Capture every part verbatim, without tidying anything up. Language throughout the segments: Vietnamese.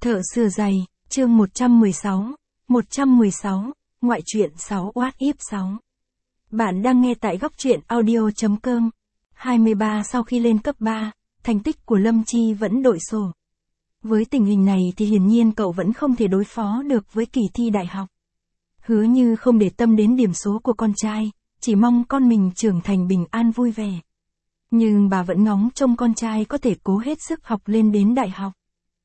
Thợ sửa giày, chương một trăm mười sáu, một trăm mười sáu, ngoại truyện sáu What If sáu. Bạn đang nghe tại góc truyện audio.com. hai mươi ba Sau khi lên cấp ba, thành tích của Lâm Chi vẫn đội sổ. Với tình hình này thì hiển nhiên cậu vẫn không thể đối phó được với kỳ thi đại học. Hứa Như không để tâm đến điểm số của con trai, chỉ mong con mình trưởng thành bình an vui vẻ. Nhưng bà vẫn ngóng trông con trai có thể cố hết sức học lên đến đại học.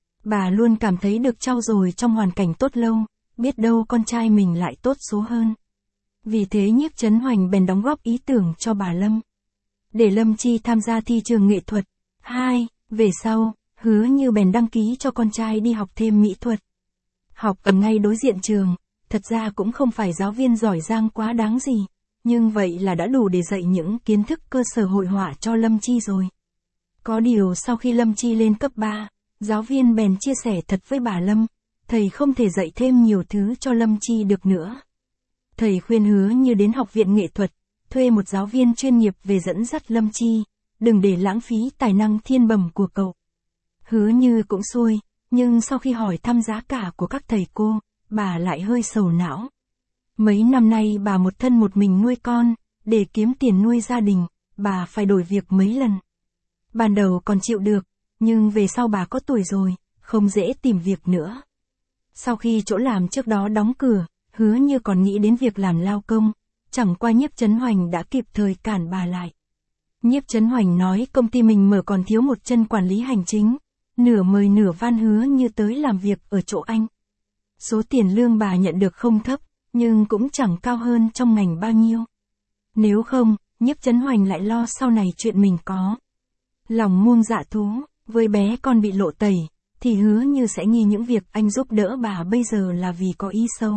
Bà luôn cảm thấy được trau dồi trong hoàn cảnh tốt lâu, biết đâu con trai mình lại tốt số hơn. Vì thế Nhiếp Chấn Hoành bèn đóng góp ý tưởng cho bà Lâm. Để Lâm Chi tham gia thi trường nghệ thuật. hai. Về sau, Hứa Như bèn đăng ký cho con trai đi học thêm mỹ thuật. Học ở ngay đối diện trường, thật ra cũng không phải giáo viên giỏi giang quá đáng gì, nhưng vậy là đã đủ để dạy những kiến thức cơ sở hội họa cho Lâm Chi rồi. Có điều sau khi Lâm Chi lên cấp ba, giáo viên bèn chia sẻ thật với bà Lâm, thầy không thể dạy thêm nhiều thứ cho Lâm Chi được nữa. Thầy khuyên Hứa Như đến học viện nghệ thuật, thuê một giáo viên chuyên nghiệp về dẫn dắt Lâm Chi, đừng để lãng phí tài năng thiên bẩm của cậu. Hứa Như cũng xuôi, nhưng sau khi hỏi thăm giá cả của các thầy cô, bà lại hơi sầu não. Mấy năm nay bà một thân một mình nuôi con, để kiếm tiền nuôi gia đình, bà phải đổi việc mấy lần. Ban đầu còn chịu được, nhưng về sau bà có tuổi rồi, không dễ tìm việc nữa. Sau khi chỗ làm trước đó đóng cửa, Hứa Như còn nghĩ đến việc làm lao công, chẳng qua Nhiếp Chấn Hoành đã kịp thời cản bà lại. Nhiếp Chấn Hoành nói công ty mình mở còn thiếu một chân quản lý hành chính, nửa mời nửa van Hứa Như tới làm việc ở chỗ anh. Số tiền lương bà nhận được không thấp, nhưng cũng chẳng cao hơn trong ngành bao nhiêu. Nếu không, Nhiếp Chấn Hoành lại lo sau này chuyện mình có lòng muông dạ thú, với bé con bị lộ tẩy, thì Hứa Như sẽ nghi những việc anh giúp đỡ bà bây giờ là vì có ý xấu.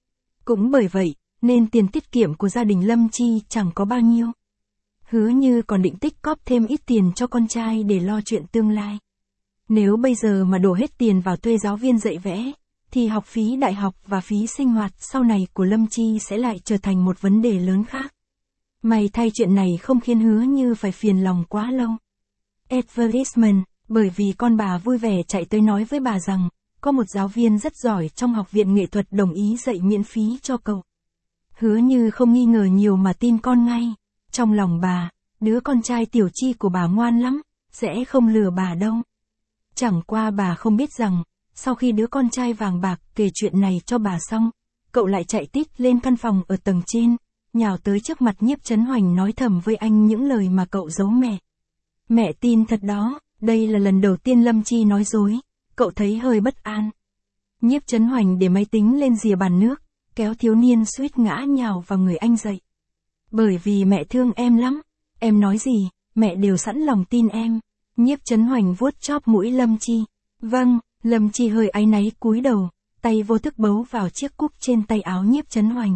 Cũng bởi vậy, nên tiền tiết kiệm của gia đình Lâm Chi chẳng có bao nhiêu. Hứa Như còn định tích cóp thêm ít tiền cho con trai để lo chuyện tương lai. Nếu bây giờ mà đổ hết tiền vào thuê giáo viên dạy vẽ, thì học phí đại học và phí sinh hoạt sau này của Lâm Chi sẽ lại trở thành một vấn đề lớn khác. May thay chuyện này không khiến Hứa Như phải phiền lòng quá lâu. Advertisement, bởi vì con bà vui vẻ chạy tới nói với bà rằng, có một giáo viên rất giỏi trong học viện nghệ thuật đồng ý dạy miễn phí cho cậu. Hứa Như không nghi ngờ nhiều mà tin con ngay. Trong lòng bà, đứa con trai Tiểu Chi của bà ngoan lắm, sẽ không lừa bà đâu. Chẳng qua bà không biết rằng, sau khi đứa con trai vàng bạc kể chuyện này cho bà xong, cậu lại chạy tít lên căn phòng ở tầng trên, nhào tới trước mặt Nhiếp Chấn Hoành nói thầm với anh những lời mà cậu giấu mẹ. Mẹ tin thật đó, đây là lần đầu tiên Lâm Chi nói dối, cậu thấy hơi bất an. Nhiếp Chấn Hoành để máy tính lên rìa bàn nước, kéo thiếu niên suýt ngã nhào vào người anh dậy. Bởi vì mẹ thương em lắm, em nói gì, mẹ đều sẵn lòng tin em. Nhiếp Chấn Hoành vuốt chóp mũi Lâm Chi. Vâng, Lâm Chi hơi áy náy cúi đầu, tay vô thức bấu vào chiếc cúc trên tay áo Nhiếp Chấn Hoành.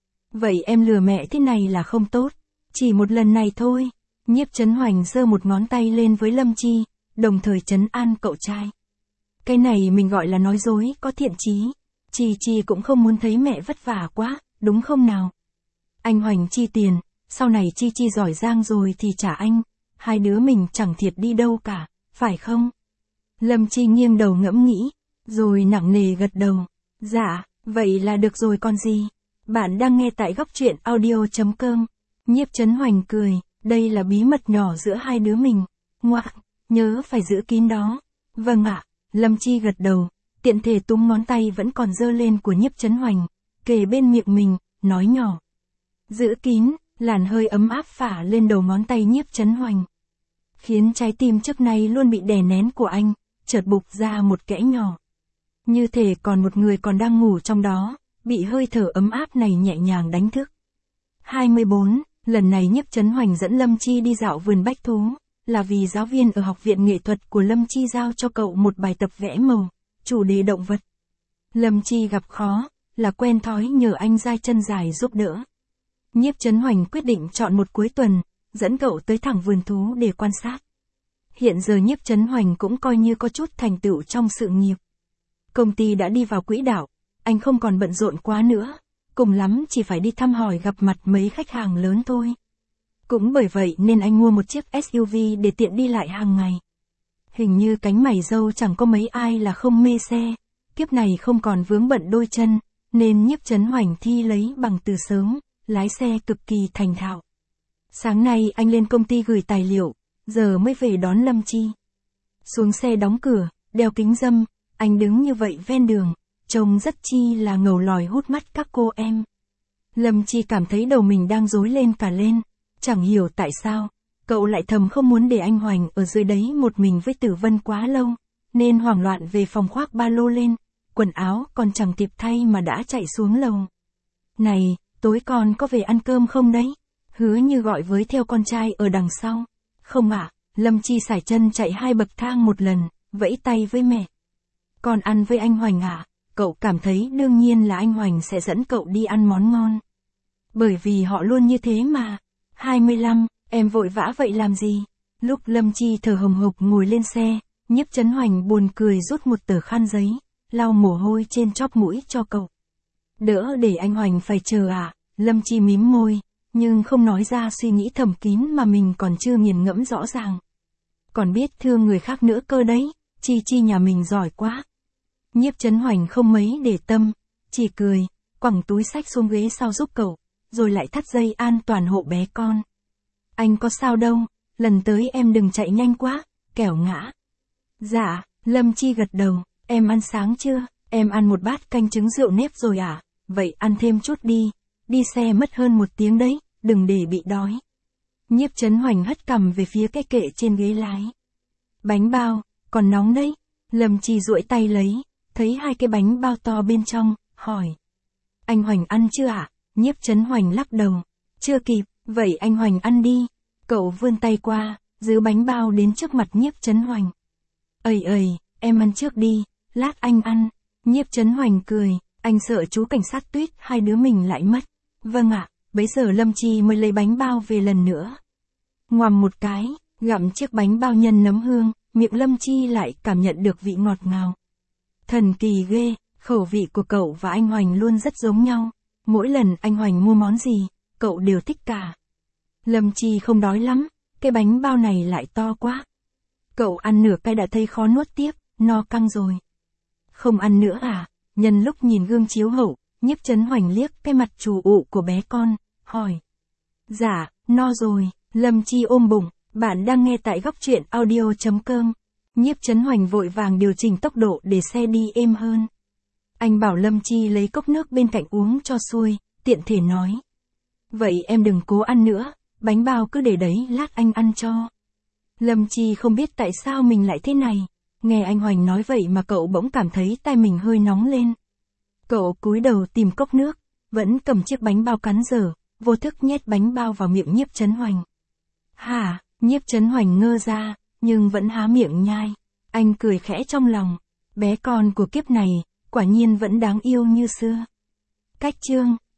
Vậy em lừa mẹ thế này là không tốt, chỉ một lần này thôi. Nhiếp Chấn Hoành giơ một ngón tay lên với Lâm Chi, đồng thời trấn an cậu trai. Cái này mình gọi là nói dối có thiện chí. Chi Chi cũng không muốn thấy mẹ vất vả quá, đúng không nào? Anh Hoành chi tiền, sau này Chi Chi giỏi giang rồi thì trả anh, hai đứa mình chẳng thiệt đi đâu cả, phải không? Lâm Chi nghiêng đầu ngẫm nghĩ, rồi nặng nề gật đầu. Dạ, vậy là được rồi còn gì. Bạn đang nghe tại góc truyện audio.com. Nhiếp Chấn Hoành cười, đây là bí mật nhỏ giữa hai đứa mình. Ngoạc, nhớ phải giữ kín đó. Vâng ạ, Lâm Chi gật đầu, tiện thể túm ngón tay vẫn còn giơ lên của Nhiếp Chấn Hoành, kề bên miệng mình, nói nhỏ. Giữ kín, làn hơi ấm áp phả lên đầu ngón tay Nhiếp Chấn Hoành. Khiến trái tim trước nay luôn bị đè nén của anh, chợt bục ra một kẽ nhỏ. Như thể còn một người còn đang ngủ trong đó, bị hơi thở ấm áp này nhẹ nhàng đánh thức. hai mươi bốn, lần này Nhiếp Chấn Hoành dẫn Lâm Chi đi dạo vườn bách thú, là vì giáo viên ở học viện nghệ thuật của Lâm Chi giao cho cậu một bài tập vẽ màu, chủ đề động vật. Lâm Chi gặp khó, là quen thói nhờ anh dai chân dài giúp đỡ. Nhiếp Chấn Hoành quyết định chọn một cuối tuần, dẫn cậu tới thẳng vườn thú để quan sát. Hiện giờ Nhiếp Chấn Hoành cũng coi như có chút thành tựu trong sự nghiệp. Công ty đã đi vào quỹ đạo, anh không còn bận rộn quá nữa, cùng lắm chỉ phải đi thăm hỏi gặp mặt mấy khách hàng lớn thôi. Cũng bởi vậy nên anh mua một chiếc ét u vê để tiện đi lại hàng ngày. Hình như cánh mày râu chẳng có mấy ai là không mê xe. Kiếp này không còn vướng bận đôi chân, nên Nhiếp Chấn Hoành thi lấy bằng từ sớm, lái xe cực kỳ thành thạo. Sáng nay anh lên công ty gửi tài liệu, giờ mới về đón Lâm Chi. Xuống xe đóng cửa, đeo kính râm, anh đứng như vậy ven đường, trông rất chi là ngầu lòi hút mắt các cô em. Lâm Chi cảm thấy đầu mình đang rối lên cả lên, chẳng hiểu tại sao, cậu lại thầm không muốn để anh Hoành ở dưới đấy một mình với Tử Vân quá lâu, nên hoảng loạn về phòng khoác ba lô lên, quần áo còn chẳng kịp thay mà đã chạy xuống lầu. Này, tối con có về ăn cơm không đấy? Hứa Như gọi với theo con trai ở đằng sau. Không ạ, Lâm Chi sải chân chạy hai bậc thang một lần, vẫy tay với mẹ. Con ăn với anh Hoành ạ, cậu cảm thấy đương nhiên là anh Hoành sẽ dẫn cậu đi ăn món ngon. Bởi vì họ luôn như thế mà. hai mươi lăm, em vội vã vậy làm gì? Lúc Lâm Chi thở hồng hộc ngồi lên xe, Nhiếp Chấn Hoành buồn cười rút một tờ khăn giấy, lau mồ hôi trên chóp mũi cho cậu. Đỡ để anh Hoành phải chờ à? Lâm Chi mím môi, nhưng không nói ra suy nghĩ thầm kín mà mình còn chưa nghiền ngẫm rõ ràng. Còn biết thương người khác nữa cơ đấy, Chi Chi nhà mình giỏi quá. Nhiếp Chấn Hoành không mấy để tâm, chỉ cười, quẳng túi xách xuống ghế sau giúp cậu, rồi lại thắt dây an toàn hộ bé con. Anh có sao đâu, lần tới em đừng chạy nhanh quá, kẻo ngã. Dạ, Lâm Chi gật đầu, em ăn sáng chưa? Em ăn một bát canh trứng rượu nếp rồi à? Vậy ăn thêm chút đi, đi xe mất hơn một tiếng đấy, đừng để bị đói. Nhiếp Chấn Hoành hất cằm về phía cái kệ trên ghế lái. Bánh bao, còn nóng đấy. Lâm Chi duỗi tay lấy, thấy hai cái bánh bao to bên trong, hỏi. Anh Hoành ăn chưa ạ? À? Nhiếp Chấn Hoành lắc đầu. Chưa kịp, vậy anh Hoành ăn đi. Cậu vươn tay qua, giữ bánh bao đến trước mặt Nhiếp Chấn Hoành. Ây ây, em ăn trước đi, lát anh ăn. Nhiếp Chấn Hoành cười, anh sợ chú cảnh sát Tuyết hai đứa mình lại mất. Vâng ạ, bấy giờ Lâm Chi mới lấy bánh bao về lần nữa. Ngoằm một cái, gặm chiếc bánh bao nhân nấm hương, miệng Lâm Chi lại cảm nhận được vị ngọt ngào. Thần kỳ ghê, khẩu vị của cậu và anh Hoành luôn rất giống nhau. Mỗi lần anh Hoành mua món gì, cậu đều thích cả. Lâm Chi không đói lắm, cái bánh bao này lại to quá. Cậu ăn nửa cái đã thấy khó nuốt tiếp, no căng rồi. Không ăn nữa à? Nhân lúc nhìn gương chiếu hậu, Nhiếp Chấn Hoành liếc cái mặt trù ụ của bé con, hỏi. Dạ, no rồi. Lâm Chi ôm bụng, bạn đang nghe tại góc truyện audio chấm com. Nhiếp Chấn Hoành vội vàng điều chỉnh tốc độ để xe đi êm hơn. Anh bảo Lâm Chi lấy cốc nước bên cạnh uống cho xuôi, tiện thể nói. Vậy em đừng cố ăn nữa, bánh bao cứ để đấy lát anh ăn cho. Lâm Chi không biết tại sao mình lại thế này. Nghe anh Hoành nói vậy mà cậu bỗng cảm thấy tai mình hơi nóng lên. Cậu cúi đầu tìm cốc nước, vẫn cầm chiếc bánh bao cắn dở, vô thức nhét bánh bao vào miệng Nhiếp Chấn Hoành. Hả? Nhiếp Chấn Hoành ngơ ra, nhưng vẫn há miệng nhai. Anh cười khẽ trong lòng. Bé con của kiếp này, quả nhiên vẫn đáng yêu như xưa. Cách chương